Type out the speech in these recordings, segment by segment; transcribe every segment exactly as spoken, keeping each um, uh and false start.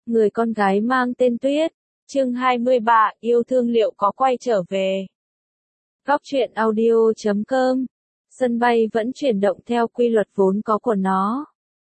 Người con gái mang tên Tuyết. Chương hai mươi ba, yêu thương liệu có quay trở về. Góc truyện audio chấm com. Sân bay vẫn chuyển động theo quy luật vốn có của nó.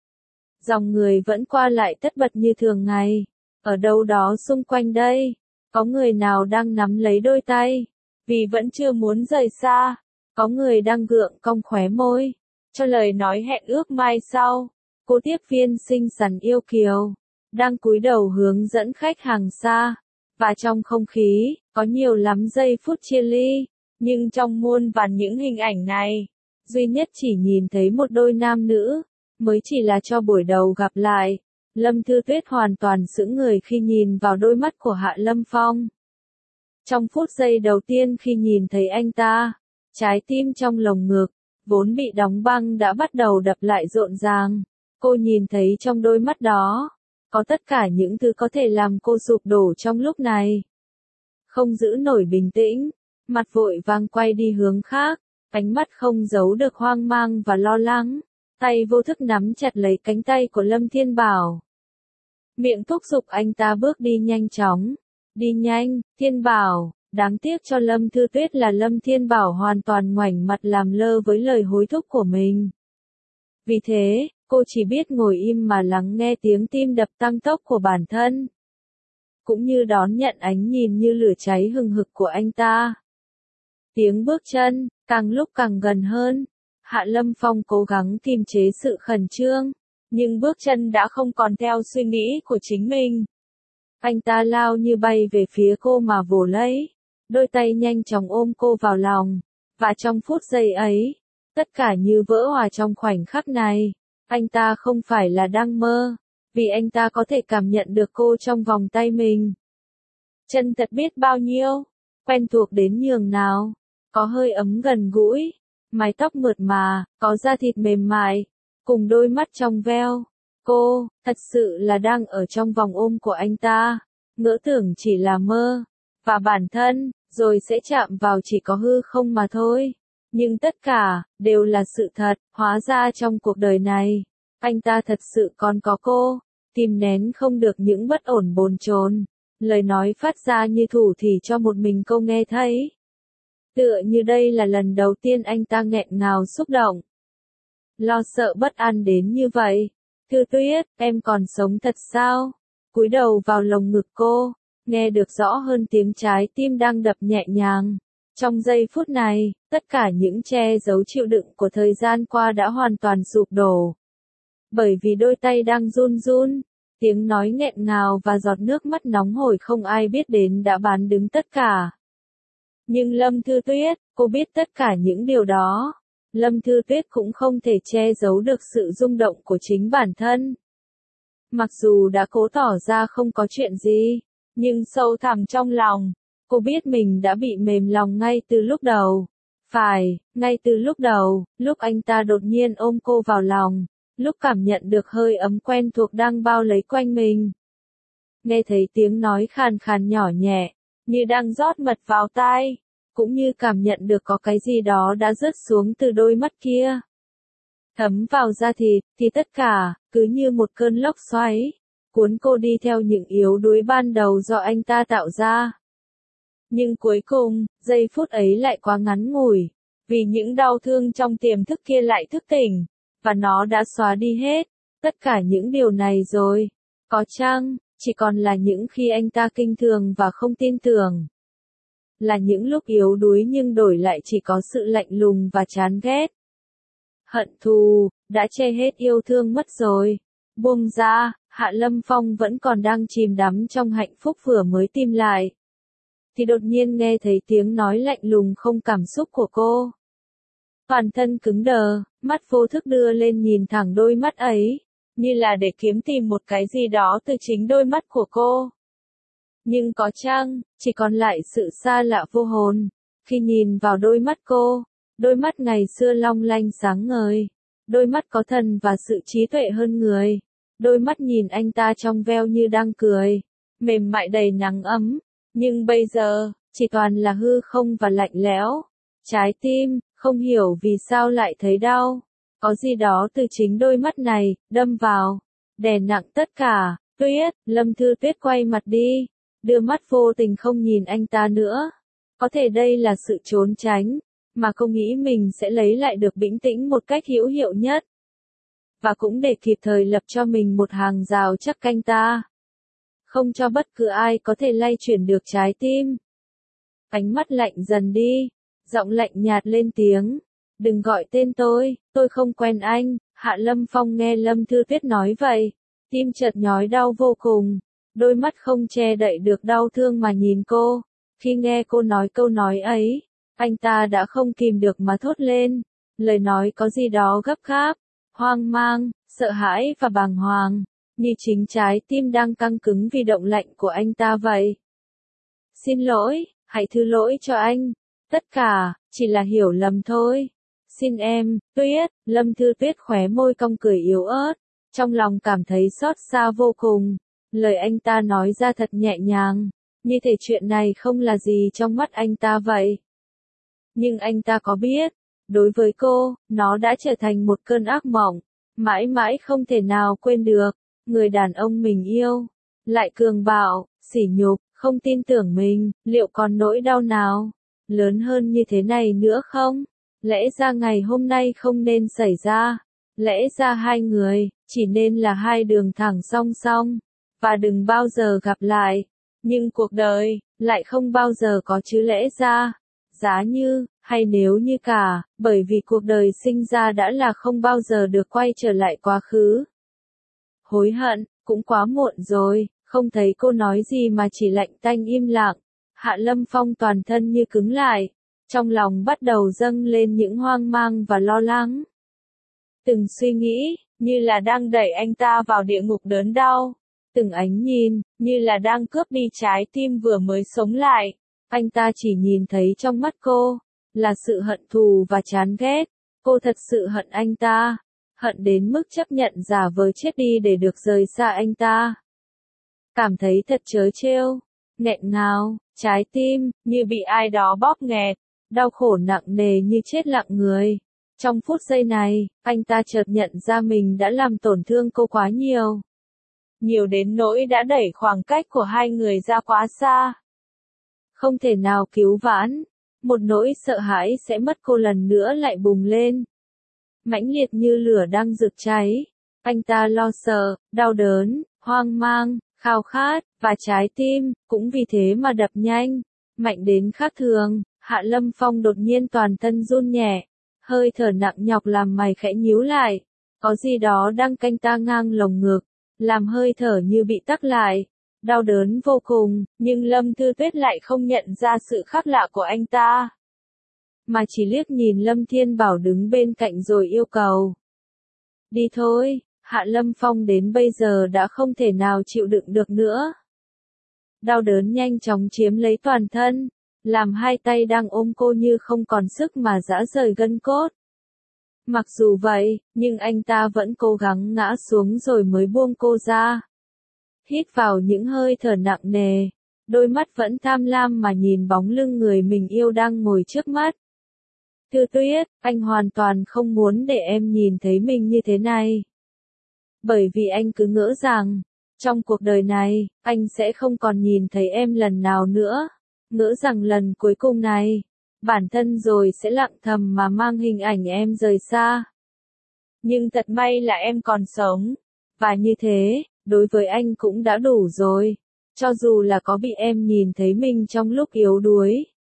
Dòng người vẫn qua lại tất bật như thường ngày. Ở đâu đó xung quanh đây, có người nào đang nắm lấy đôi tay, vì vẫn chưa muốn rời xa. Có người đang gượng cong khóe môi, cho lời nói hẹn ước mai sau. Cô tiếp viên xinh xắn yêu kiều, đang cúi đầu hướng dẫn khách hàng xa. Và trong không khí, có nhiều lắm giây phút chia ly. Nhưng trong muôn vàn những hình ảnh này, duy nhất chỉ nhìn thấy một đôi nam nữ, mới chỉ là cho buổi đầu gặp lại. Lâm Thư Tuyết hoàn toàn sững người khi nhìn vào đôi mắt của Hạ Lâm Phong. Trong phút giây đầu tiên khi nhìn thấy anh ta, trái tim trong lồng ngực, vốn bị đóng băng đã bắt đầu đập lại rộn ràng. Cô nhìn thấy trong đôi mắt đó, có tất cả những thứ có thể làm cô sụp đổ trong lúc này. Không giữ nổi bình tĩnh, mặt vội vàng quay đi hướng khác, ánh mắt không giấu được hoang mang và lo lắng, tay vô thức nắm chặt lấy cánh tay của Lâm Thiên Bảo. Miệng thúc giục anh ta bước đi nhanh chóng, đi nhanh, Thiên Bảo. Đáng tiếc cho Lâm Thư Tuyết là Lâm Thiên Bảo hoàn toàn ngoảnh mặt làm lơ với lời hối thúc của mình. Vì thế, cô chỉ biết ngồi im mà lắng nghe tiếng tim đập tăng tốc của bản thân, cũng như đón nhận ánh nhìn như lửa cháy hừng hực của anh ta. Tiếng bước chân, càng lúc càng gần hơn. Hạ Lâm Phong cố gắng kiềm chế sự khẩn trương, nhưng bước chân đã không còn theo suy nghĩ của chính mình. Anh ta lao như bay về phía cô mà vồ lấy, đôi tay nhanh chóng ôm cô vào lòng, và trong phút giây ấy, tất cả như vỡ hòa trong khoảnh khắc này. Anh ta không phải là đang mơ, vì anh ta có thể cảm nhận được cô trong vòng tay mình. Chân thật biết bao nhiêu, quen thuộc đến nhường nào, có hơi ấm gần gũi, mái tóc mượt mà, có da thịt mềm mại, cùng đôi mắt trong veo. Cô, thật sự là đang ở trong vòng ôm của anh ta, ngỡ tưởng chỉ là mơ, và bản thân, rồi sẽ chạm vào chỉ có hư không mà thôi. Nhưng tất cả, đều là sự thật, hóa ra trong cuộc đời này, anh ta thật sự còn có cô, kìm nén không được những bất ổn bồn chồn, lời nói phát ra như thủ thỉ cho một mình cô nghe thấy. Tựa như đây là lần đầu tiên anh ta nghẹn ngào xúc động. Lo sợ bất an đến như vậy. Thư Tuyết, em còn sống thật sao? Cúi đầu vào lồng ngực cô, nghe được rõ hơn tiếng trái tim đang đập nhẹ nhàng. Trong giây phút này, tất cả những che giấu chịu đựng của thời gian qua đã hoàn toàn sụp đổ. Bởi vì đôi tay đang run run, tiếng nói nghẹn ngào và giọt nước mắt nóng hổi không ai biết đến đã bán đứng tất cả. Nhưng Lâm Thư Tuyết, cô biết tất cả những điều đó. Lâm Thư Tuyết cũng không thể che giấu được sự rung động của chính bản thân. Mặc dù đã cố tỏ ra không có chuyện gì, nhưng sâu thẳm trong lòng, cô biết mình đã bị mềm lòng ngay từ lúc đầu. Phải, ngay từ lúc đầu, lúc anh ta đột nhiên ôm cô vào lòng, lúc cảm nhận được hơi ấm quen thuộc đang bao lấy quanh mình. Nghe thấy tiếng nói khàn khàn nhỏ nhẹ, như đang rót mật vào tai, cũng như cảm nhận được có cái gì đó đã rớt xuống từ đôi mắt kia, thấm vào da thịt, thì tất cả, cứ như một cơn lốc xoáy, cuốn cô đi theo những yếu đuối ban đầu do anh ta tạo ra. Nhưng cuối cùng, giây phút ấy lại quá ngắn ngủi, vì những đau thương trong tiềm thức kia lại thức tỉnh, và nó đã xóa đi hết, tất cả những điều này rồi. Có chăng, chỉ còn là những khi anh ta kinh thường và không tin tưởng. Là những lúc yếu đuối nhưng đổi lại chỉ có sự lạnh lùng và chán ghét. Hận thù, đã che hết yêu thương mất rồi. Buông ra, Hạ Lâm Phong vẫn còn đang chìm đắm trong hạnh phúc vừa mới tìm lại. Thì đột nhiên nghe thấy tiếng nói lạnh lùng không cảm xúc của cô. Toàn thân cứng đờ, mắt vô thức đưa lên nhìn thẳng đôi mắt ấy, như là để kiếm tìm một cái gì đó từ chính đôi mắt của cô. Nhưng có chăng, chỉ còn lại sự xa lạ vô hồn, khi nhìn vào đôi mắt cô, đôi mắt ngày xưa long lanh sáng ngời, đôi mắt có thần và sự trí tuệ hơn người, đôi mắt nhìn anh ta trong veo như đang cười, mềm mại đầy nắng ấm, nhưng bây giờ, chỉ toàn là hư không và lạnh lẽo. Trái tim, không hiểu vì sao lại thấy đau, có gì đó từ chính đôi mắt này, đâm vào, đè nặng tất cả, Tuyết, Lâm Thư Tuyết quay mặt đi, đưa mắt vô tình không nhìn anh ta nữa. Có thể đây là sự trốn tránh, mà cô nghĩ mình sẽ lấy lại được bình tĩnh một cách hữu hiệu nhất. Và cũng để kịp thời lập cho mình một hàng rào chắc canh ta. Không cho bất cứ ai có thể lay chuyển được trái tim. Ánh mắt lạnh dần đi, giọng lạnh nhạt lên tiếng. Đừng gọi tên tôi, tôi không quen anh. Hạ Lâm Phong nghe Lâm Thư Tuyết nói vậy, tim chợt nhói đau vô cùng, đôi mắt không che đậy được đau thương mà nhìn cô. Khi nghe cô nói câu nói ấy, anh ta đã không kìm được mà thốt lên, lời nói có gì đó gấp gáp, hoang mang, sợ hãi và bàng hoàng, như chính trái tim đang căng cứng vì động lạnh của anh ta vậy. Xin lỗi, hãy thứ lỗi cho anh, tất cả, chỉ là hiểu lầm thôi. Xin em, Tuyết, Lâm Thư Tuyết khóe môi cong cười yếu ớt, trong lòng cảm thấy xót xa vô cùng. Lời anh ta nói ra thật nhẹ nhàng, như thể chuyện này không là gì trong mắt anh ta vậy. Nhưng anh ta có biết, đối với cô, nó đã trở thành một cơn ác mộng, mãi mãi không thể nào quên được. Người đàn ông mình yêu, lại cường bạo, sỉ nhục, không tin tưởng mình, liệu còn nỗi đau nào lớn hơn như thế này nữa không? Lẽ ra ngày hôm nay không nên xảy ra, lẽ ra hai người chỉ nên là hai đường thẳng song song, và đừng bao giờ gặp lại. Nhưng cuộc đời lại không bao giờ có chữ lẽ ra, giá như, hay nếu như cả, bởi vì cuộc đời sinh ra đã là không bao giờ được quay trở lại quá khứ. Hối hận, cũng quá muộn rồi, không thấy cô nói gì mà chỉ lạnh tanh im lặng. Hạ Lâm Phong toàn thân như cứng lại, trong lòng bắt đầu dâng lên những hoang mang và lo lắng. Từng suy nghĩ, như là đang đẩy anh ta vào địa ngục đớn đau. Từng ánh nhìn, như là đang cướp đi trái tim vừa mới sống lại. Anh ta chỉ nhìn thấy trong mắt cô, là sự hận thù và chán ghét. Cô thật sự hận anh ta, hận đến mức chấp nhận giả vờ chết đi để được rời xa anh ta. Cảm thấy thật trớ trêu, nghẹn ngào, trái tim, như bị ai đó bóp nghẹt, đau khổ nặng nề như chết lặng người. Trong phút giây này, anh ta chợt nhận ra mình đã làm tổn thương cô quá nhiều. Nhiều đến nỗi đã đẩy khoảng cách của hai người ra quá xa. Không thể nào cứu vãn, một nỗi sợ hãi sẽ mất cô lần nữa lại bùng lên. Mãnh liệt như lửa đang rực cháy, anh ta lo sợ, đau đớn, hoang mang, khao khát, và trái tim, cũng vì thế mà đập nhanh, mạnh đến khác thường. Hạ Lâm Phong đột nhiên toàn thân run nhẹ, hơi thở nặng nhọc làm mày khẽ nhíu lại, có gì đó đang canh ta ngang lồng ngực, làm hơi thở như bị tắc lại, đau đớn vô cùng, nhưng Lâm Thư Tuyết lại không nhận ra sự khác lạ của anh ta, mà chỉ liếc nhìn Lâm Thiên Bảo đứng bên cạnh rồi yêu cầu. Đi thôi, Hạ Lâm Phong đến bây giờ đã không thể nào chịu đựng được nữa. Đau đớn nhanh chóng chiếm lấy toàn thân, làm hai tay đang ôm cô như không còn sức mà giã rời gân cốt. Mặc dù vậy, nhưng anh ta vẫn cố gắng ngã xuống rồi mới buông cô ra. Hít vào những hơi thở nặng nề, đôi mắt vẫn tham lam mà nhìn bóng lưng người mình yêu đang ngồi trước mắt. Thư Tuyết, anh hoàn toàn không muốn để em nhìn thấy mình như thế này. Bởi vì anh cứ ngỡ rằng, trong cuộc đời này, anh sẽ không còn nhìn thấy em lần nào nữa. Ngỡ rằng lần cuối cùng này, bản thân rồi sẽ lặng thầm mà mang hình ảnh em rời xa. Nhưng thật may là em còn sống. Và như thế, đối với anh cũng đã đủ rồi. Cho dù là có bị em nhìn thấy mình trong lúc yếu đuối,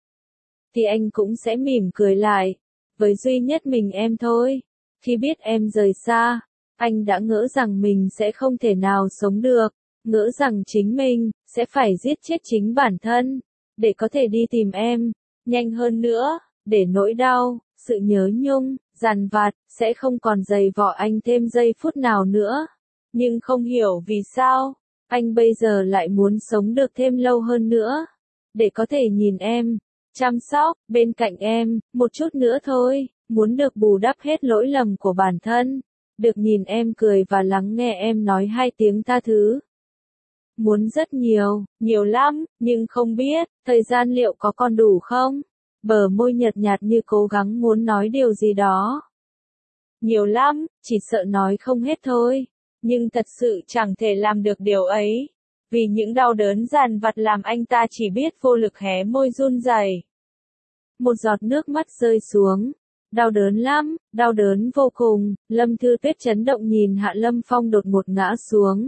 thì anh cũng sẽ mỉm cười lại, với duy nhất mình em thôi. Khi biết em rời xa, anh đã ngỡ rằng mình sẽ không thể nào sống được, ngỡ rằng chính mình sẽ phải giết chết chính bản thân, để có thể đi tìm em, nhanh hơn nữa, để nỗi đau, sự nhớ nhung, dằn vặt, sẽ không còn dày vò anh thêm giây phút nào nữa. Nhưng không hiểu vì sao, anh bây giờ lại muốn sống được thêm lâu hơn nữa, để có thể nhìn em, chăm sóc, bên cạnh em, một chút nữa thôi, muốn được bù đắp hết lỗi lầm của bản thân, được nhìn em cười và lắng nghe em nói hai tiếng tha thứ. Muốn rất nhiều, nhiều lắm, nhưng không biết, thời gian liệu có còn đủ không? Bờ môi nhợt nhạt như cố gắng muốn nói điều gì đó. Nhiều lắm, chỉ sợ nói không hết thôi. nhưng thật sự chẳng thể làm được điều ấy. Vì những đau đớn dằn vặt làm anh ta chỉ biết vô lực hé môi run rẩy. Một giọt nước mắt rơi xuống. Đau đớn lắm, đau đớn vô cùng, Lâm Thư Tuyết chấn động nhìn Hạ Lâm Phong đột ngột ngã xuống.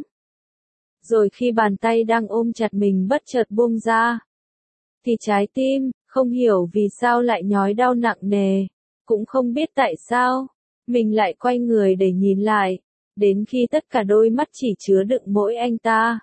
Rồi khi bàn tay đang ôm chặt mình bất chợt buông ra, thì trái tim, không hiểu vì sao lại nhói đau nặng nề, cũng không biết tại sao, mình lại quay người để nhìn lại, đến khi tất cả đôi mắt chỉ chứa đựng mỗi anh ta.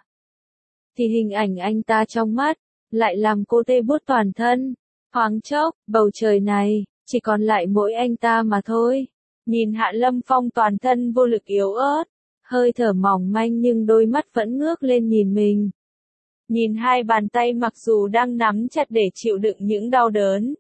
Thì hình ảnh anh ta trong mắt, lại làm cô tê buốt toàn thân, thoáng chốc, bầu trời này, chỉ còn lại mỗi anh ta mà thôi. Nhìn Hạ Lâm Phong toàn thân vô lực yếu ớt, hơi thở mỏng manh nhưng đôi mắt vẫn ngước lên nhìn mình. Nhìn hai bàn tay mặc dù đang nắm chặt để chịu đựng những đau đớn,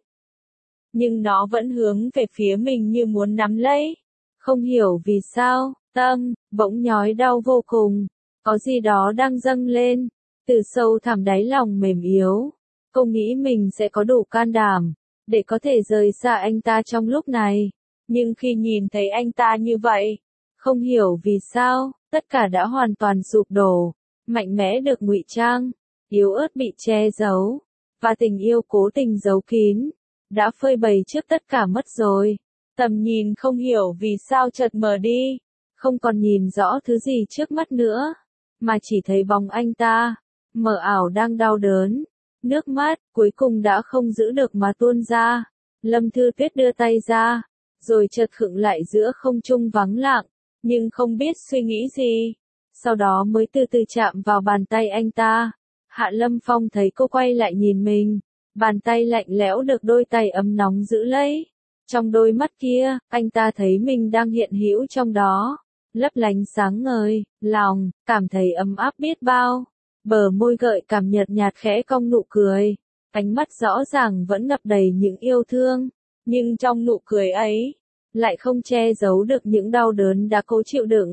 nhưng nó vẫn hướng về phía mình như muốn nắm lấy. Không hiểu vì sao, tâm, bỗng nhói đau vô cùng, có gì đó đang dâng lên, từ sâu thẳm đáy lòng mềm yếu. Cô nghĩ mình sẽ có đủ can đảm, để có thể rời xa anh ta trong lúc này. Nhưng khi nhìn thấy anh ta như vậy, không hiểu vì sao, tất cả đã hoàn toàn sụp đổ, mạnh mẽ được ngụy trang, yếu ớt bị che giấu, và tình yêu cố tình giấu kín, đã phơi bày trước tất cả mất rồi. Tầm nhìn không hiểu vì sao chợt mờ đi, không còn nhìn rõ thứ gì trước mắt nữa, mà chỉ thấy bóng anh ta, mờ ảo đang đau đớn. Nước mắt, cuối cùng đã không giữ được mà tuôn ra. Lâm Thư Tuyết đưa tay ra, rồi chợt khựng lại giữa không trung vắng lặng, nhưng không biết suy nghĩ gì. Sau đó mới từ từ chạm vào bàn tay anh ta. Hạ Lâm Phong thấy cô quay lại nhìn mình, bàn tay lạnh lẽo được đôi tay ấm nóng giữ lấy. Trong đôi mắt kia, anh ta thấy mình đang hiện hữu trong đó, lấp lánh sáng ngời, lòng, cảm thấy ấm áp biết bao. Bờ môi gợi cảm nhợt nhạt khẽ cong nụ cười, ánh mắt rõ ràng vẫn ngập đầy những yêu thương, nhưng trong nụ cười ấy, lại không che giấu được những đau đớn đã cố chịu đựng.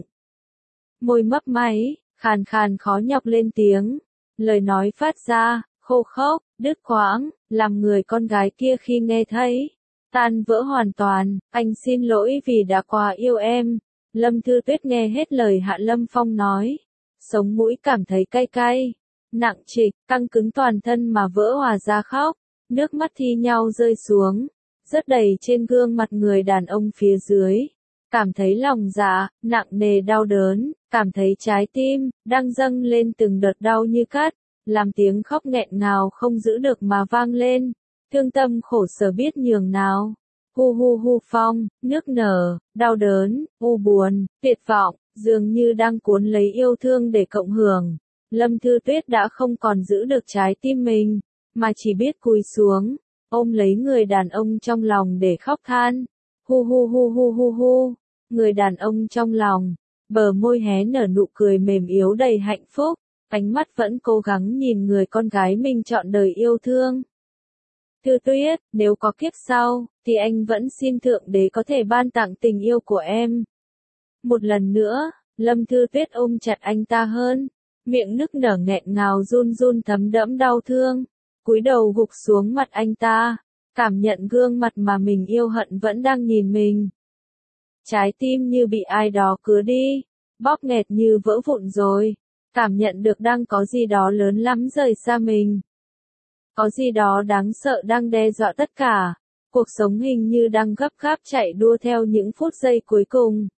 Môi mấp máy, khàn khàn khó nhọc lên tiếng, lời nói phát ra, khô khốc, đứt quãng, làm người con gái kia khi nghe thấy, tan vỡ hoàn toàn. Anh xin lỗi vì đã quá yêu em. Lâm Thư Tuyết nghe hết lời Hạ Lâm Phong nói, sống mũi cảm thấy cay cay, nặng trịch, căng cứng toàn thân mà vỡ hòa ra khóc, nước mắt thi nhau rơi xuống, rớt đầy trên gương mặt người đàn ông phía dưới. Cảm thấy lòng dạ, nặng nề đau đớn, cảm thấy trái tim, đang dâng lên từng đợt đau như cắt, làm tiếng khóc nghẹn ngào không giữ được mà vang lên, thương tâm khổ sở biết nhường nào. Hu hu hu phong, nước nở, đau đớn, u buồn, tuyệt vọng, dường như đang cuốn lấy yêu thương để cộng hưởng. Lâm Thư Tuyết đã không còn giữ được trái tim mình, mà chỉ biết cúi xuống, ôm lấy người đàn ông trong lòng để khóc than. Hu hu hu hu hu hu, người đàn ông trong lòng, bờ môi hé nở nụ cười mềm yếu đầy hạnh phúc, ánh mắt vẫn cố gắng nhìn người con gái mình trọn đời yêu thương. Thư Tuyết, nếu có kiếp sau, thì anh vẫn xin Thượng Đế có thể ban tặng tình yêu của em. Một lần nữa, Lâm Thư Tuyết ôm chặt anh ta hơn, miệng nức nở nghẹn ngào run run thấm đẫm đau thương, cúi đầu gục xuống mặt anh ta, cảm nhận gương mặt mà mình yêu hận vẫn đang nhìn mình. Trái tim như bị ai đó cứa đi, bóp nghẹt như vỡ vụn rồi, cảm nhận được đang có gì đó lớn lắm rời xa mình. Có gì đó đáng sợ đang đe dọa tất cả, cuộc sống hình như đang gấp gáp chạy đua theo những phút giây cuối cùng.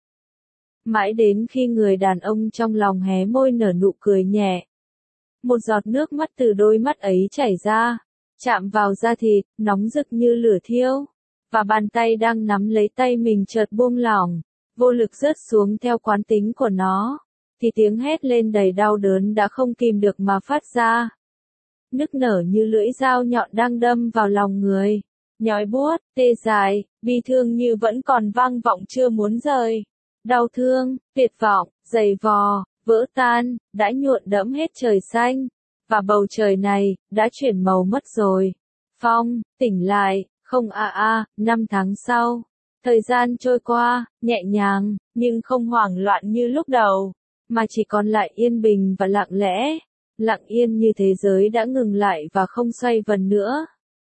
Mãi đến khi người đàn ông trong lòng hé môi nở nụ cười nhẹ. Một giọt nước mắt từ đôi mắt ấy chảy ra, chạm vào da thịt, nóng rực như lửa thiêu, và bàn tay đang nắm lấy tay mình chợt buông lỏng, vô lực rớt xuống theo quán tính của nó, thì tiếng hét lên đầy đau đớn đã không kìm được mà phát ra. Nức nở như lưỡi dao nhọn đang đâm vào lòng người, nhói buốt, tê dại, bi thương như vẫn còn vang vọng chưa muốn rời. Đau thương, tuyệt vọng, dày vò, vỡ tan, đã nhuộn đẫm hết trời xanh, và bầu trời này, đã chuyển màu mất rồi. Phong, tỉnh lại, không a a, năm tháng sau. Thời gian trôi qua, nhẹ nhàng, nhưng không hoảng loạn như lúc đầu, mà chỉ còn lại yên bình và lặng lẽ. Lặng yên như thế giới đã ngừng lại và không xoay vần nữa.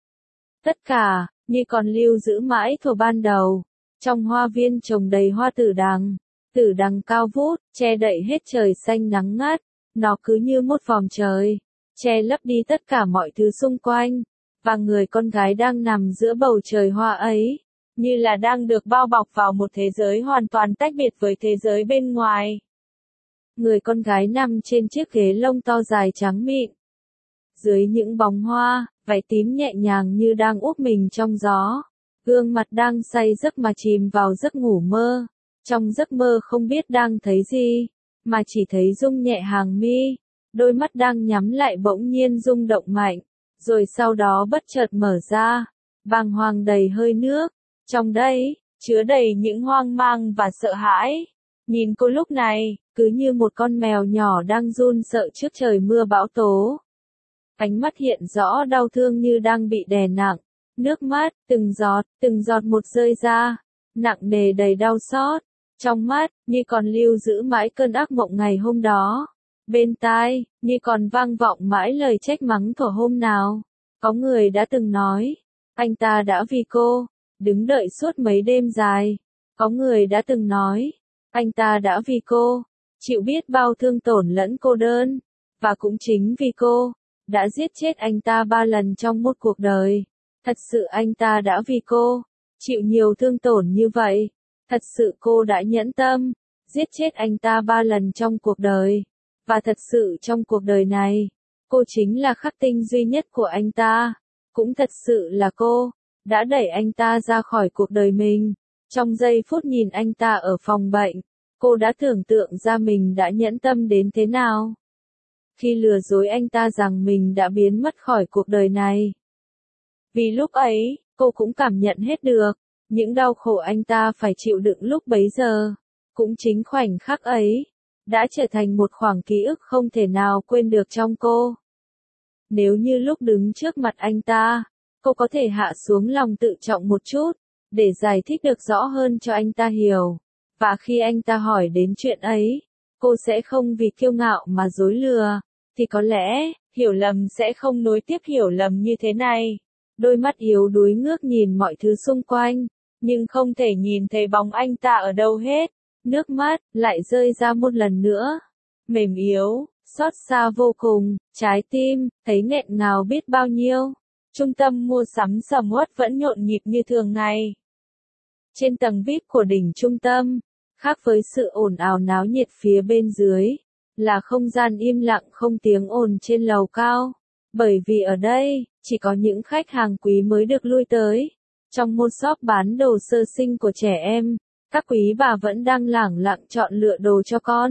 Tất cả, như còn lưu giữ mãi thuở ban đầu, trong hoa viên trồng đầy hoa tử đằng. Tử đằng cao vút, che đậy hết trời xanh nắng ngắt, nó cứ như một vòm trời, che lấp đi tất cả mọi thứ xung quanh, và người con gái đang nằm giữa bầu trời hoa ấy, như là đang được bao bọc vào một thế giới hoàn toàn tách biệt với thế giới bên ngoài. Người con gái nằm trên chiếc ghế lông to dài trắng mịn. Dưới những bóng hoa, váy tím nhẹ nhàng như đang úp mình trong gió. Gương mặt đang say giấc mà chìm vào giấc ngủ mơ. Trong giấc mơ không biết đang thấy gì, mà chỉ thấy rung nhẹ hàng mi. Đôi mắt đang nhắm lại bỗng nhiên rung động mạnh, rồi sau đó bất chợt mở ra, bàng hoàng đầy hơi nước. Trong đây, chứa đầy những hoang mang và sợ hãi. Nhìn cô lúc này, cứ như một con mèo nhỏ đang run sợ trước trời mưa bão tố. Ánh mắt hiện rõ đau thương như đang bị đè nặng. Nước mắt, từng giọt, từng giọt một rơi ra, nặng nề đầy đau xót. Trong mắt, như còn lưu giữ mãi cơn ác mộng ngày hôm đó. Bên tai, như còn vang vọng mãi lời trách mắng của hôm nào. Có người đã từng nói, anh ta đã vì cô, đứng đợi suốt mấy đêm dài. Có người đã từng nói, anh ta đã vì cô, chịu biết bao thương tổn lẫn cô đơn. Và cũng chính vì cô, đã giết chết anh ta ba lần trong một cuộc đời. Thật sự anh ta đã vì cô, chịu nhiều thương tổn như vậy. Thật sự cô đã nhẫn tâm, giết chết anh ta ba lần trong cuộc đời. Và thật sự trong cuộc đời này, cô chính là khắc tinh duy nhất của anh ta. Cũng thật sự là cô, đã đẩy anh ta ra khỏi cuộc đời mình. Trong giây phút nhìn anh ta ở phòng bệnh, cô đã tưởng tượng ra mình đã nhẫn tâm đến thế nào. Khi lừa dối anh ta rằng mình đã biến mất khỏi cuộc đời này. Vì lúc ấy, cô cũng cảm nhận hết được những đau khổ anh ta phải chịu đựng lúc bấy giờ. Cũng chính khoảnh khắc ấy, đã trở thành một khoảng ký ức không thể nào quên được trong cô. Nếu như lúc đứng trước mặt anh ta, cô có thể hạ xuống lòng tự trọng một chút, để giải thích được rõ hơn cho anh ta hiểu. Và khi anh ta hỏi đến chuyện ấy, cô sẽ không vì kiêu ngạo mà dối lừa, thì có lẽ, hiểu lầm sẽ không nối tiếp hiểu lầm như thế này. Đôi mắt yếu đuối ngước nhìn mọi thứ xung quanh, nhưng không thể nhìn thấy bóng anh ta ở đâu hết. Nước mắt lại rơi ra một lần nữa. Mềm yếu, xót xa vô cùng, trái tim thấy nghẹn ngào biết bao nhiêu. Trung tâm mua sắm sầm uất vẫn nhộn nhịp như thường ngày. Trên tầng vi ai pi của đỉnh trung tâm, khác với sự ồn ào náo nhiệt phía bên dưới, là không gian im lặng không tiếng ồn trên lầu cao. Bởi vì ở đây, chỉ có những khách hàng quý mới được lui tới. Trong một shop bán đồ sơ sinh của trẻ em, các quý bà vẫn đang lẳng lặng chọn lựa đồ cho con,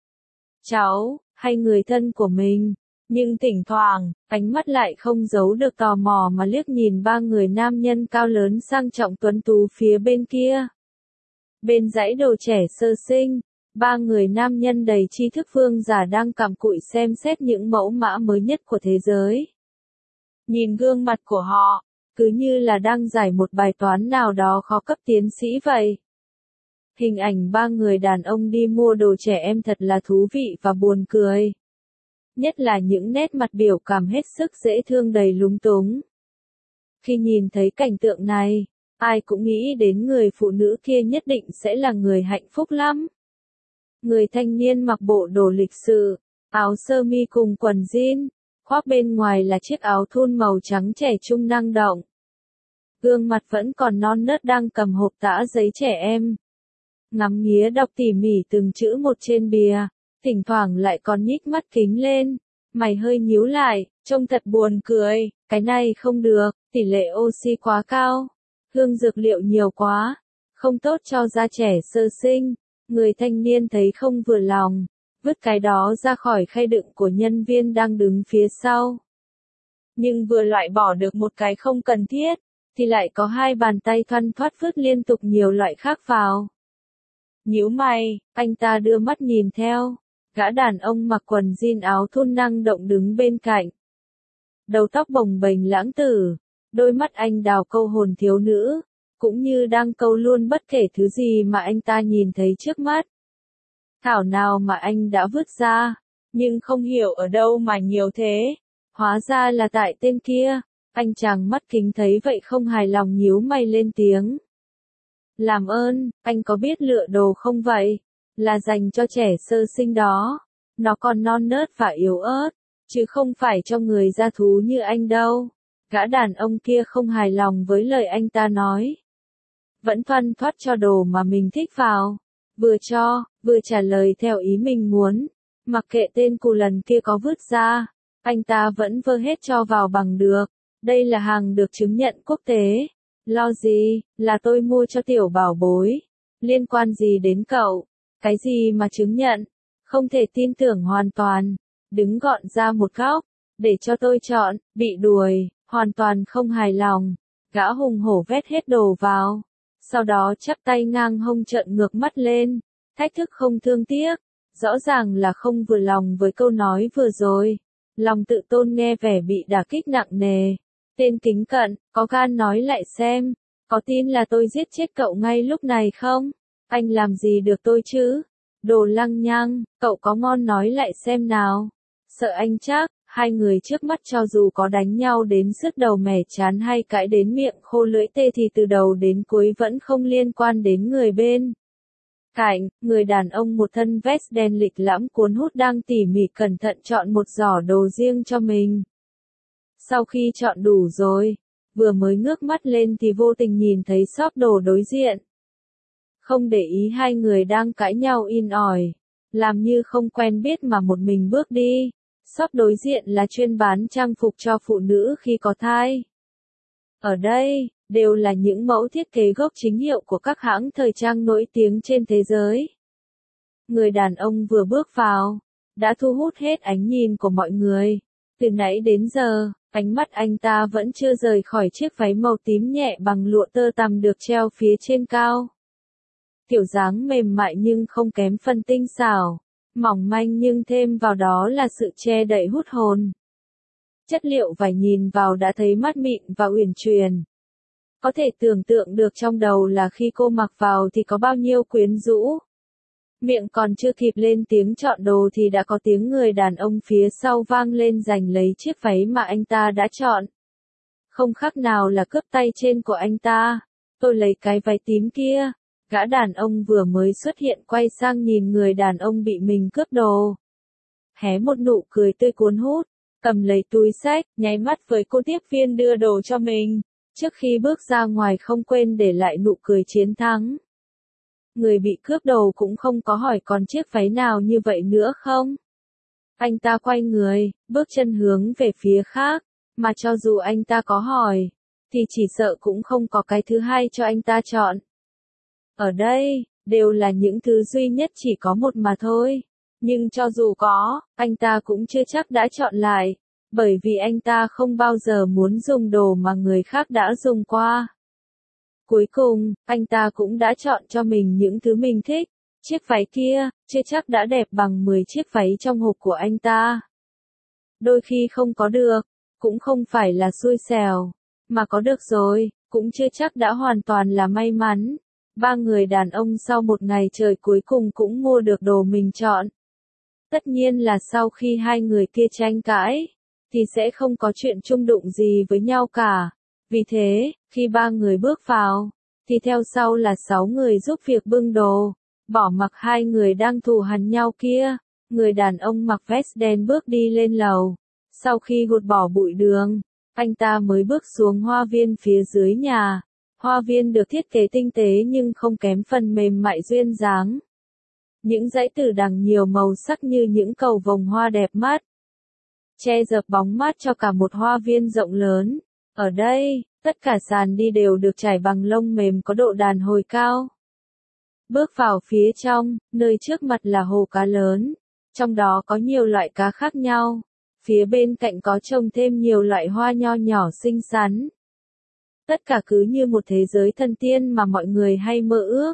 cháu, hay người thân của mình. Nhưng thỉnh thoảng, ánh mắt lại không giấu được tò mò mà liếc nhìn ba người nam nhân cao lớn sang trọng tuấn tú phía bên kia. Bên dãy đồ trẻ sơ sinh, ba người nam nhân đầy tri thức vương giả đang cặm cụi xem xét những mẫu mã mới nhất của thế giới. Nhìn gương mặt của họ, cứ như là đang giải một bài toán nào đó khó cấp tiến sĩ vậy. Hình ảnh ba người đàn ông đi mua đồ trẻ em thật là thú vị và buồn cười. Nhất là những nét mặt biểu cảm hết sức dễ thương đầy lúng túng. Khi nhìn thấy cảnh tượng này, ai cũng nghĩ đến người phụ nữ kia nhất định sẽ là người hạnh phúc lắm. Người thanh niên mặc bộ đồ lịch sự, áo sơ mi cùng quần jean, khoác bên ngoài là chiếc áo thun màu trắng trẻ trung năng động. Gương mặt vẫn còn non nớt đang cầm hộp tã giấy trẻ em. Ngắm nghía đọc tỉ mỉ từng chữ một trên bìa, thỉnh thoảng lại còn nhích mắt kính lên, mày hơi nhíu lại, trông thật buồn cười, cái này không được, tỷ lệ oxy quá cao, hương dược liệu nhiều quá, không tốt cho da trẻ sơ sinh. Người thanh niên thấy không vừa lòng, vứt cái đó ra khỏi khay đựng của nhân viên đang đứng phía sau. Nhưng vừa loại bỏ được một cái không cần thiết, thì lại có hai bàn tay thoăn thoắt vứt liên tục nhiều loại khác vào. Nhíu mày, anh ta đưa mắt nhìn theo, gã đàn ông mặc quần jean áo thun năng động đứng bên cạnh. Đầu tóc bồng bềnh lãng tử, đôi mắt anh đào câu hồn thiếu nữ, cũng như đang câu luôn bất kể thứ gì mà anh ta nhìn thấy trước mắt. Thảo nào mà anh đã vứt ra, nhưng không hiểu ở đâu mà nhiều thế. Hóa ra là tại tên kia. Anh chàng mắt kính thấy vậy không hài lòng nhíu mày lên tiếng. Làm ơn, anh có biết lựa đồ không vậy? là dành cho trẻ sơ sinh đó. Nó còn non nớt và yếu ớt, chứ không phải cho người gia thú như anh đâu. Gã đàn ông kia không hài lòng với lời anh ta nói. Vẫn thoăn thoắt cho đồ mà mình thích vào. Vừa cho, vừa trả lời theo ý mình muốn. Mặc kệ tên cù lần kia có vứt ra, anh ta vẫn vơ hết cho vào bằng được. Đây là hàng được chứng nhận quốc tế. Lo gì, là tôi mua cho tiểu bảo bối. Liên quan gì đến cậu? Cái gì mà chứng nhận? Không thể tin tưởng hoàn toàn. Đứng gọn ra một góc, để cho tôi chọn, bị đuổi, hoàn toàn không hài lòng. Gã hùng hổ vét hết đồ vào. Sau đó chắp tay ngang hông trợn ngược mắt lên. Thách thức không thương tiếc. Rõ ràng là không vừa lòng với câu nói vừa rồi. Lòng tự tôn nghe vẻ bị đả kích nặng nề. Tên kính cận, có gan nói lại xem. Có tin là tôi giết chết cậu ngay lúc này không? Anh làm gì được tôi chứ? Đồ lăng nhăng, cậu có ngon nói lại xem nào. Sợ anh chắc, hai người trước mắt cho dù có đánh nhau đến sứt đầu mẻ chán hay cãi đến miệng khô lưỡi tê thì từ đầu đến cuối vẫn không liên quan đến người bên cạnh. Người đàn ông một thân vest đen lịch lãm cuốn hút đang tỉ mỉ cẩn thận chọn một giỏ đồ riêng cho mình. Sau khi chọn đủ rồi, vừa mới ngước mắt lên thì vô tình nhìn thấy shop đồ đối diện. Không để ý hai người đang cãi nhau in ỏi, làm như không quen biết mà một mình bước đi. Shop đối diện là chuyên bán trang phục cho phụ nữ khi có thai. Ở đây, đều là những mẫu thiết kế gốc chính hiệu của các hãng thời trang nổi tiếng trên thế giới. Người đàn ông vừa bước vào, đã thu hút hết ánh nhìn của mọi người. Từ nãy đến giờ, ánh mắt anh ta vẫn chưa rời khỏi chiếc váy màu tím nhẹ bằng lụa tơ tằm được treo phía trên cao. Kiểu dáng mềm mại nhưng không kém phần tinh xảo, mỏng manh nhưng thêm vào đó là sự che đậy hút hồn. Chất liệu vải nhìn vào đã thấy mát mịn và uyển chuyển. Có thể tưởng tượng được trong đầu là khi cô mặc vào thì có bao nhiêu quyến rũ. Miệng còn chưa kịp lên tiếng chọn đồ thì đã có tiếng người đàn ông phía sau vang lên giành lấy chiếc váy mà anh ta đã chọn. Không khác nào là cướp tay trên của anh ta. Tôi lấy cái váy tím kia. Gã đàn ông vừa mới xuất hiện quay sang nhìn người đàn ông bị mình cướp đồ. Hé một nụ cười tươi cuốn hút, cầm lấy túi xách, nháy mắt với cô tiếp viên đưa đồ cho mình. Trước khi bước ra ngoài không quên để lại nụ cười chiến thắng. Người bị cướp đồ cũng không có hỏi còn chiếc váy nào như vậy nữa không? Anh ta quay người, bước chân hướng về phía khác, mà cho dù anh ta có hỏi, thì chỉ sợ cũng không có cái thứ hai cho anh ta chọn. Ở đây, đều là những thứ duy nhất chỉ có một mà thôi. Nhưng cho dù có, anh ta cũng chưa chắc đã chọn lại, bởi vì anh ta không bao giờ muốn dùng đồ mà người khác đã dùng qua. Cuối cùng, anh ta cũng đã chọn cho mình những thứ mình thích. Chiếc váy kia, chưa chắc đã đẹp bằng mười chiếc váy trong hộp của anh ta. Đôi khi không có được, cũng không phải là xui xẻo, mà có được rồi, cũng chưa chắc đã hoàn toàn là may mắn. Ba người đàn ông sau một ngày trời cuối cùng cũng mua được đồ mình chọn. Tất nhiên là sau khi hai người kia tranh cãi, thì sẽ không có chuyện chung đụng gì với nhau cả. Vì thế, khi ba người bước vào, thì theo sau là sáu người giúp việc bưng đồ, bỏ mặc hai người đang thù hằn nhau kia. Người đàn ông mặc vest đen bước đi lên lầu. Sau khi gột bỏ bụi đường, anh ta mới bước xuống hoa viên phía dưới nhà. Hoa viên được thiết kế tinh tế nhưng không kém phần mềm mại duyên dáng. Những dãy tử đằng nhiều màu sắc như những cầu vồng hoa đẹp mắt, che dập bóng mát cho cả một hoa viên rộng lớn. Ở đây, tất cả sàn đi đều được trải bằng lông mềm có độ đàn hồi cao. Bước vào phía trong, nơi trước mặt là hồ cá lớn, trong đó có nhiều loại cá khác nhau. Phía bên cạnh có trồng thêm nhiều loại hoa nho nhỏ xinh xắn. Tất cả cứ như một thế giới thần tiên mà mọi người hay mơ ước.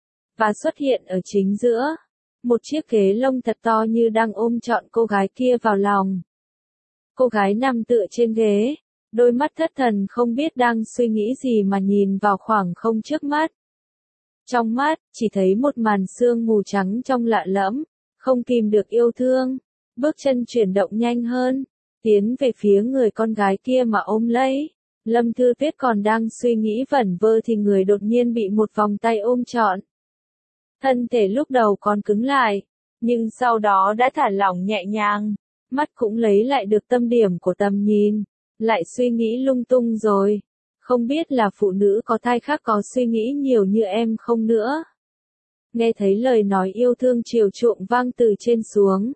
Và xuất hiện ở chính giữa, một chiếc ghế lông thật to như đang ôm trọn cô gái kia vào lòng. Cô gái nằm tựa trên ghế, đôi mắt thất thần không biết đang suy nghĩ gì mà nhìn vào khoảng không trước mắt. Trong mắt, chỉ thấy một màn sương mù trắng trong lạ lẫm, không kìm được yêu thương. Bước chân chuyển động nhanh hơn, tiến về phía người con gái kia mà ôm lấy. Lâm Thư Tuyết còn đang suy nghĩ vẩn vơ thì người đột nhiên bị một vòng tay ôm trọn. Thân thể lúc đầu còn cứng lại, nhưng sau đó đã thả lỏng nhẹ nhàng, mắt cũng lấy lại được tâm điểm của tầm nhìn, lại suy nghĩ lung tung rồi. Không biết là phụ nữ có thai khác có suy nghĩ nhiều như em không nữa. Nghe thấy lời nói yêu thương chiều chuộng vang từ trên xuống.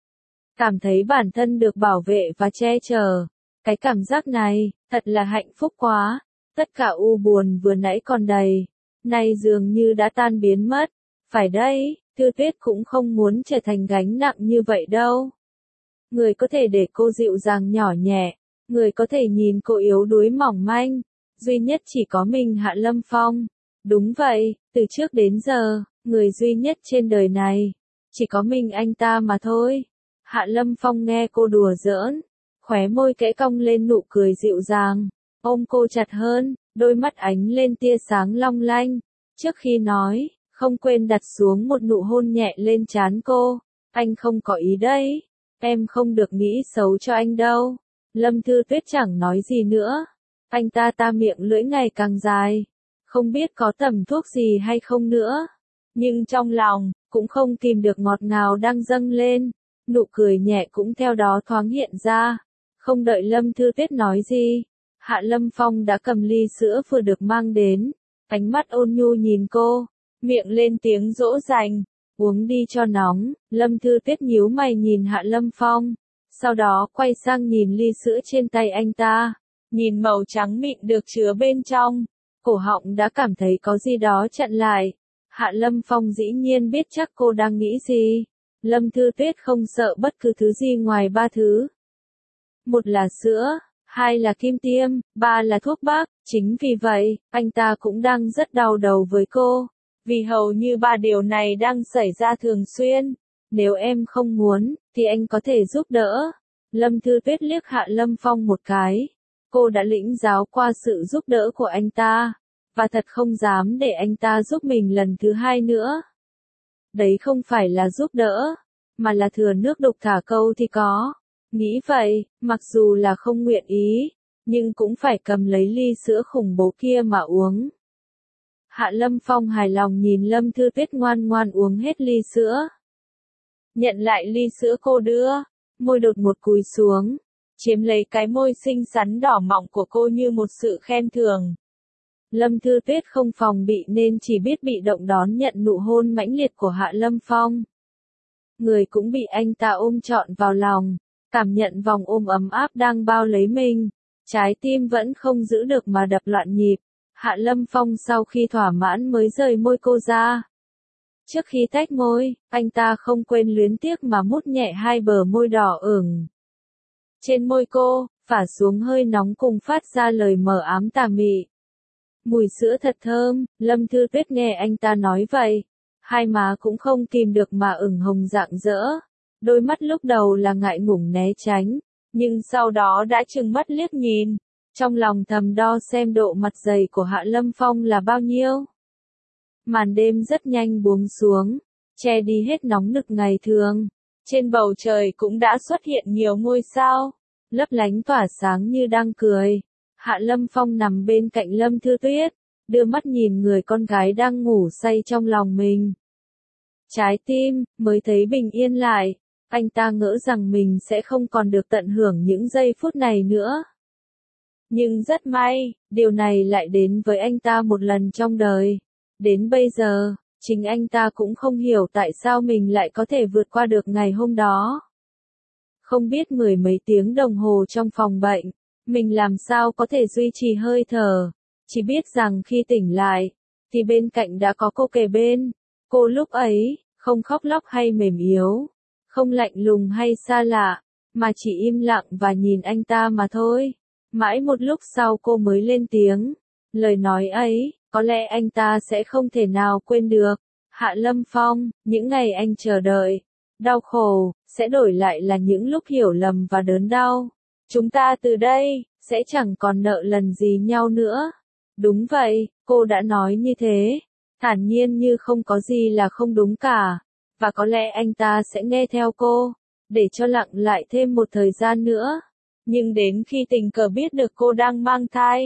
Cảm thấy bản thân được bảo vệ và che chở. Cái cảm giác này, thật là hạnh phúc quá. Tất cả u buồn vừa nãy còn đầy, nay dường như đã tan biến mất. Phải đây, Thư Tuyết cũng không muốn trở thành gánh nặng như vậy đâu. Người có thể để cô dịu dàng nhỏ nhẹ, người có thể nhìn cô yếu đuối mỏng manh, duy nhất chỉ có mình Hạ Lâm Phong. Đúng vậy, từ trước đến giờ, người duy nhất trên đời này, chỉ có mình anh ta mà thôi. Hạ Lâm Phong nghe cô đùa giỡn, khóe môi kẽ cong lên nụ cười dịu dàng, ôm cô chặt hơn, đôi mắt ánh lên tia sáng long lanh. Trước khi nói, không quên đặt xuống một nụ hôn nhẹ lên trán cô. Anh không có ý đấy, em không được nghĩ xấu cho anh đâu. Lâm Thư Tuyết chẳng nói gì nữa. Anh ta ta miệng lưỡi ngày càng dài, không biết có tầm thuốc gì hay không nữa. Nhưng trong lòng, cũng không kìm được ngọt ngào đang dâng lên, nụ cười nhẹ cũng theo đó thoáng hiện ra. Không đợi Lâm Thư Tuyết nói gì, Hạ Lâm Phong đã cầm ly sữa vừa được mang đến, ánh mắt ôn nhu nhìn cô, miệng lên tiếng dỗ dành, uống đi cho nóng. Lâm Thư Tuyết nhíu mày nhìn Hạ Lâm Phong, sau đó quay sang nhìn ly sữa trên tay anh ta, nhìn màu trắng mịn được chứa bên trong, cổ họng đã cảm thấy có gì đó chặn lại. Hạ Lâm Phong dĩ nhiên biết chắc cô đang nghĩ gì. Lâm Thư Tuyết không sợ bất cứ thứ gì ngoài ba thứ. Một là sữa, hai là kim tiêm, ba là thuốc bắc. Chính vì vậy, anh ta cũng đang rất đau đầu với cô. Vì hầu như ba điều này đang xảy ra thường xuyên. Nếu em không muốn, thì anh có thể giúp đỡ. Lâm Thư Tuyết liếc Hạ Lâm Phong một cái. Cô đã lĩnh giáo qua sự giúp đỡ của anh ta, và thật không dám để anh ta giúp mình lần thứ hai nữa. Đấy không phải là giúp đỡ, mà là thừa nước đục thả câu thì có. Nghĩ vậy, mặc dù là không nguyện ý, nhưng cũng phải cầm lấy ly sữa khủng bố kia mà uống. Hạ Lâm Phong hài lòng nhìn Lâm Thư Tuyết ngoan ngoan uống hết ly sữa. Nhận lại ly sữa cô đưa, môi đột một cúi xuống, chiếm lấy cái môi xinh xắn đỏ mọng của cô như một sự khen thưởng. Lâm Thư Tuyết không phòng bị nên chỉ biết bị động đón nhận nụ hôn mãnh liệt của Hạ Lâm Phong. Người cũng bị anh ta ôm trọn vào lòng, cảm nhận vòng ôm ấm áp đang bao lấy mình. Trái tim vẫn không giữ được mà đập loạn nhịp. Hạ Lâm Phong sau khi thỏa mãn mới rời môi cô ra. Trước khi tách môi, anh ta không quên luyến tiếc mà mút nhẹ hai bờ môi đỏ ửng trên môi cô, phả xuống hơi nóng cùng phát ra lời mờ ám tà mị. Mùi sữa thật thơm. Lâm Thư Tuyết nghe anh ta nói vậy, hai má cũng không kìm được mà ửng hồng rạng rỡ. Đôi mắt lúc đầu là ngại ngùng né tránh, nhưng sau đó đã trừng mắt liếc nhìn, trong lòng thầm đo xem độ mặt dày của Hạ Lâm Phong là bao nhiêu. Màn đêm rất nhanh buông xuống, che đi hết nóng nực ngày thường. Trên bầu trời cũng đã xuất hiện nhiều ngôi sao, lấp lánh tỏa sáng như đang cười. Hạ Lâm Phong nằm bên cạnh Lâm Thư Tuyết, đưa mắt nhìn người con gái đang ngủ say trong lòng mình. Trái tim, mới thấy bình yên lại, anh ta ngỡ rằng mình sẽ không còn được tận hưởng những giây phút này nữa. Nhưng rất may, điều này lại đến với anh ta một lần trong đời. Đến bây giờ, chính anh ta cũng không hiểu tại sao mình lại có thể vượt qua được ngày hôm đó. Không biết mười mấy tiếng đồng hồ trong phòng bệnh, mình làm sao có thể duy trì hơi thở. Chỉ biết rằng khi tỉnh lại, thì bên cạnh đã có cô kề bên. Cô lúc ấy, không khóc lóc hay mềm yếu, không lạnh lùng hay xa lạ, mà chỉ im lặng và nhìn anh ta mà thôi. Mãi một lúc sau cô mới lên tiếng. Lời nói ấy, có lẽ anh ta sẽ không thể nào quên được. Hạ Lâm Phong, những ngày anh chờ đợi, đau khổ, sẽ đổi lại là những lúc hiểu lầm và đớn đau. Chúng ta từ đây, sẽ chẳng còn nợ lần gì nhau nữa. Đúng vậy, cô đã nói như thế, thản nhiên như không có gì là không đúng cả. Và có lẽ anh ta sẽ nghe theo cô, để cho lặng lại thêm một thời gian nữa. Nhưng đến khi tình cờ biết được cô đang mang thai,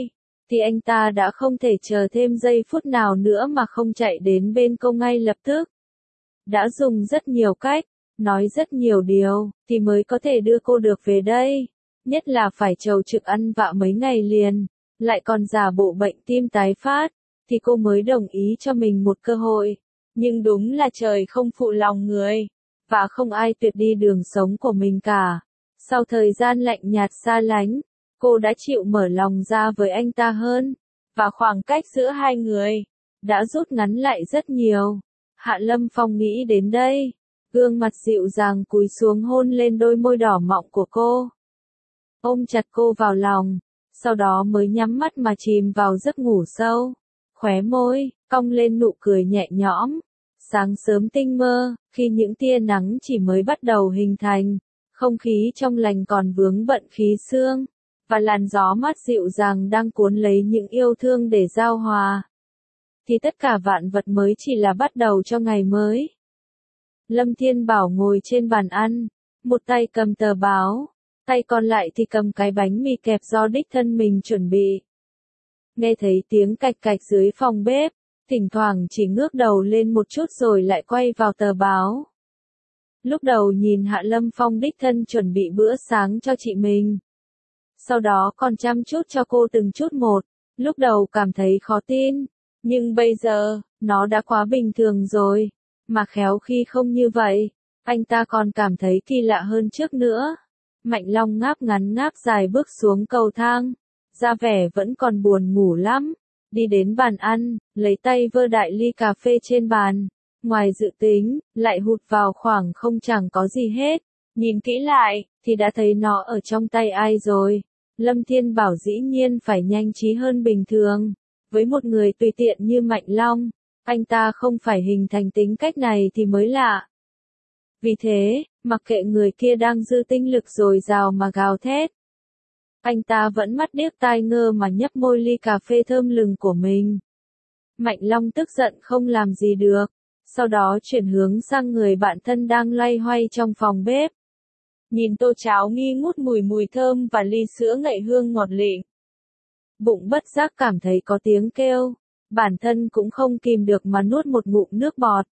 thì anh ta đã không thể chờ thêm giây phút nào nữa mà không chạy đến bên cô ngay lập tức. Đã dùng rất nhiều cách, nói rất nhiều điều, thì mới có thể đưa cô được về đây. Nhất là phải trầu trực ăn vạ mấy ngày liền, lại còn giả bộ bệnh tim tái phát, thì cô mới đồng ý cho mình một cơ hội. Nhưng đúng là trời không phụ lòng người, và không ai tuyệt đi đường sống của mình cả. Sau thời gian lạnh nhạt xa lánh, cô đã chịu mở lòng ra với anh ta hơn, và khoảng cách giữa hai người đã rút ngắn lại rất nhiều. Hạ Lâm Phong nghĩ đến đây, gương mặt dịu dàng cúi xuống hôn lên đôi môi đỏ mọng của cô. Ôm chặt cô vào lòng, sau đó mới nhắm mắt mà chìm vào giấc ngủ sâu. Khóe môi cong lên nụ cười nhẹ nhõm. Sáng sớm tinh mơ, khi những tia nắng chỉ mới bắt đầu hình thành, không khí trong lành còn vướng bận khí sương, và làn gió mát dịu dàng đang cuốn lấy những yêu thương để giao hòa, thì tất cả vạn vật mới chỉ là bắt đầu cho ngày mới. Lâm Thiên Bảo ngồi trên bàn ăn, một tay cầm tờ báo, tay còn lại thì cầm cái bánh mì kẹp do đích thân mình chuẩn bị. Nghe thấy tiếng cạch cạch dưới phòng bếp, thỉnh thoảng chỉ ngước đầu lên một chút rồi lại quay vào tờ báo. Lúc đầu nhìn Hạ Lâm Phong đích thân chuẩn bị bữa sáng cho chị mình. Sau đó còn chăm chút cho cô từng chút một, lúc đầu cảm thấy khó tin, nhưng bây giờ, nó đã quá bình thường rồi, mà khéo khi không như vậy, anh ta còn cảm thấy kỳ lạ hơn trước nữa. Mạnh Long ngáp ngắn ngáp dài bước xuống cầu thang, ra vẻ vẫn còn buồn ngủ lắm, đi đến bàn ăn, lấy tay vơ đại ly cà phê trên bàn, ngoài dự tính, lại hụt vào khoảng không chẳng có gì hết, nhìn kỹ lại, thì đã thấy nó ở trong tay ai rồi. Lâm Thiên Bảo dĩ nhiên phải nhanh trí hơn bình thường, với một người tùy tiện như Mạnh Long, anh ta không phải hình thành tính cách này thì mới lạ. Vì thế, mặc kệ người kia đang dư tinh lực dồi dào mà gào thét, anh ta vẫn mắt điếc tai ngơ mà nhấp môi ly cà phê thơm lừng của mình. Mạnh Long tức giận không làm gì được, sau đó chuyển hướng sang người bạn thân đang loay hoay trong phòng bếp. Nhìn tô cháo nghi ngút mùi mùi thơm và ly sữa ngậy hương ngọt lịm. Bụng bất giác cảm thấy có tiếng kêu, bản thân cũng không kìm được mà nuốt một ngụm nước bọt.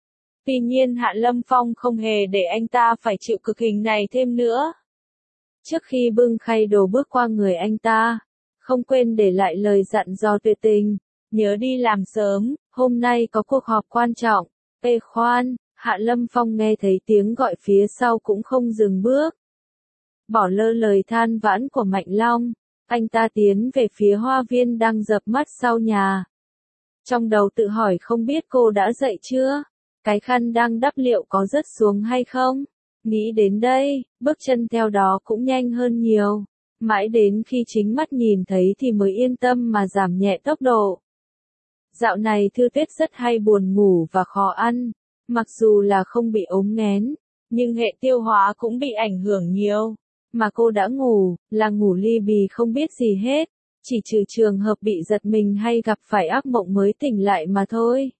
Tuy nhiên Hạ Lâm Phong không hề để anh ta phải chịu cực hình này thêm nữa. Trước khi bưng khay đồ bước qua người anh ta, không quên để lại lời dặn dò tuyệt tình, nhớ đi làm sớm, hôm nay có cuộc họp quan trọng. Ê khoan, Hạ Lâm Phong nghe thấy tiếng gọi phía sau cũng không dừng bước. Bỏ lơ lời than vãn của Mạnh Long, anh ta tiến về phía hoa viên đang dập mắt sau nhà. Trong đầu tự hỏi không biết cô đã dậy chưa? Cái khăn đang đắp liệu có rớt xuống hay không? Nghĩ đến đây, bước chân theo đó cũng nhanh hơn nhiều. Mãi đến khi chính mắt nhìn thấy thì mới yên tâm mà giảm nhẹ tốc độ. Dạo này Thư Tuyết rất hay buồn ngủ và khó ăn. Mặc dù là không bị ốm nghén, nhưng hệ tiêu hóa cũng bị ảnh hưởng nhiều. Mà cô đã ngủ, là ngủ li bì không biết gì hết. Chỉ trừ trường hợp bị giật mình hay gặp phải ác mộng mới tỉnh lại mà thôi.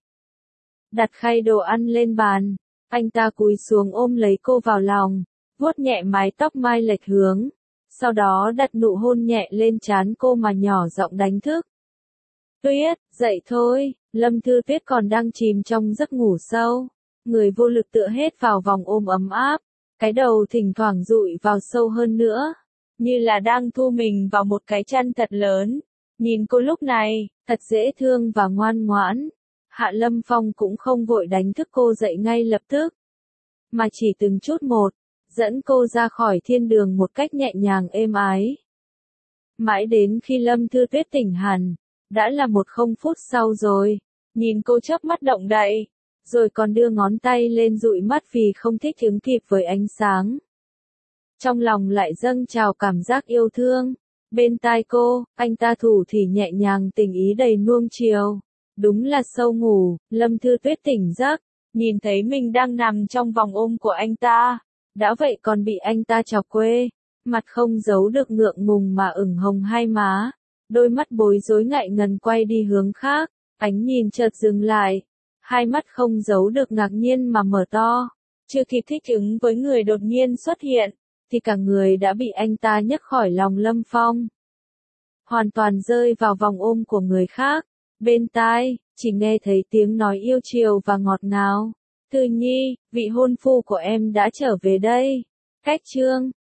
Đặt khay đồ ăn lên bàn, anh ta cúi xuống ôm lấy cô vào lòng, vuốt nhẹ mái tóc mai lệch hướng, sau đó đặt nụ hôn nhẹ lên trán cô mà nhỏ giọng đánh thức. Tuyết, dậy thôi. Lâm Thư Tuyết còn đang chìm trong giấc ngủ sâu, người vô lực tựa hết vào vòng ôm ấm áp, cái đầu thỉnh thoảng dụi vào sâu hơn nữa, như là đang thu mình vào một cái chăn thật lớn. Nhìn cô lúc này, thật dễ thương và ngoan ngoãn. Hạ Lâm Phong cũng không vội đánh thức cô dậy ngay lập tức, mà chỉ từng chút một, dẫn cô ra khỏi thiên đường một cách nhẹ nhàng êm ái. Mãi đến khi Lâm Thư Tuyết tỉnh hẳn, đã là một không phút sau rồi, nhìn cô chớp mắt động đậy, rồi còn đưa ngón tay lên dụi mắt vì không thích ứng kịp với ánh sáng. Trong lòng lại dâng trào cảm giác yêu thương. Bên tai cô, anh ta thủ thỉ nhẹ nhàng tình ý đầy nuông chiều. Đúng là sâu ngủ. Lâm Thư Tuyết tỉnh giấc, nhìn thấy mình đang nằm trong vòng ôm của anh ta, đã vậy còn bị anh ta chọc quê, mặt không giấu được ngượng ngùng mà ửng hồng hai má, đôi mắt bối rối ngại ngần quay đi hướng khác, ánh nhìn chợt dừng lại, hai mắt không giấu được ngạc nhiên mà mở to, chưa kịp thích ứng với người đột nhiên xuất hiện, thì cả người đã bị anh ta nhấc khỏi lòng Lâm Phong. hoàn toàn rơi vào vòng ôm của người khác. Bên tai, chỉ nghe thấy tiếng nói yêu chiều và ngọt ngào. Thư Nhi, vị hôn phu của em đã trở về đây. Cách chương